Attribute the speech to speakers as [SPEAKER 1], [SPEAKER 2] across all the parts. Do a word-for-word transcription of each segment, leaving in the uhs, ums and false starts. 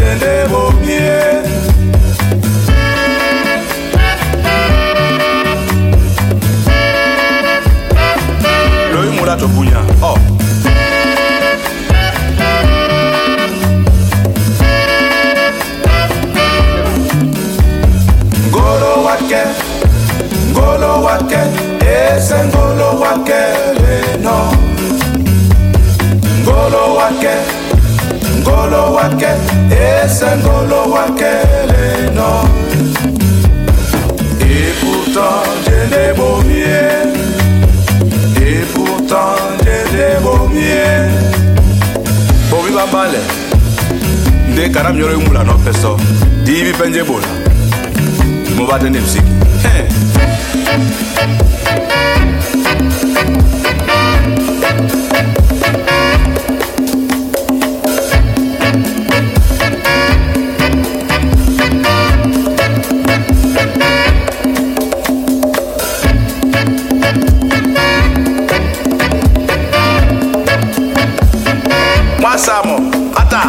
[SPEAKER 1] jende bomie. Loi mula to punya. Oh. Ngolo wake, ngolo wake, ese ngolo wake no. Ngolo wake, ngolo wake, ese ngolo wake no. Et pourtant je n'ai beau mieux, et pourtant je n'ai beau mieux. Bobi babale, nde karam yoro mula no peso, divi penje bola. Mobate ne msiki. Masamo, ata.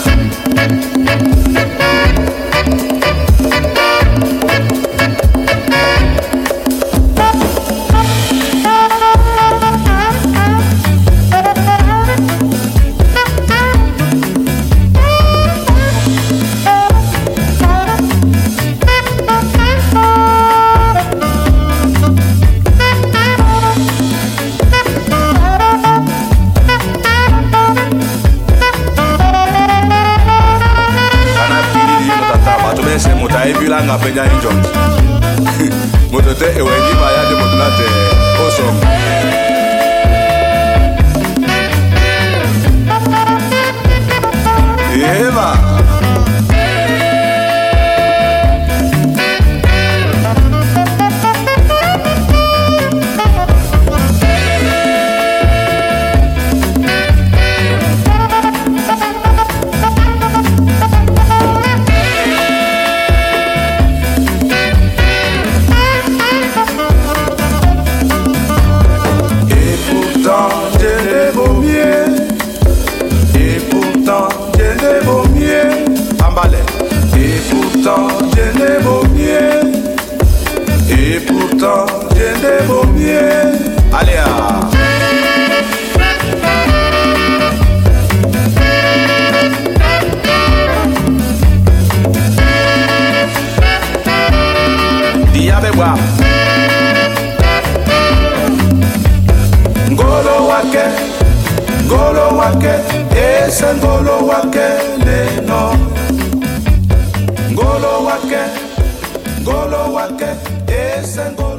[SPEAKER 1] Nga penya injot motote ewengi maya de motonate osom Eva et pourtant je n'ai beau mieux. Allez ah. Diabeba Ngolo wake, ngolo wake, ese ngolo wake le no. Ngolo wake, ngolo wake, ese ngolo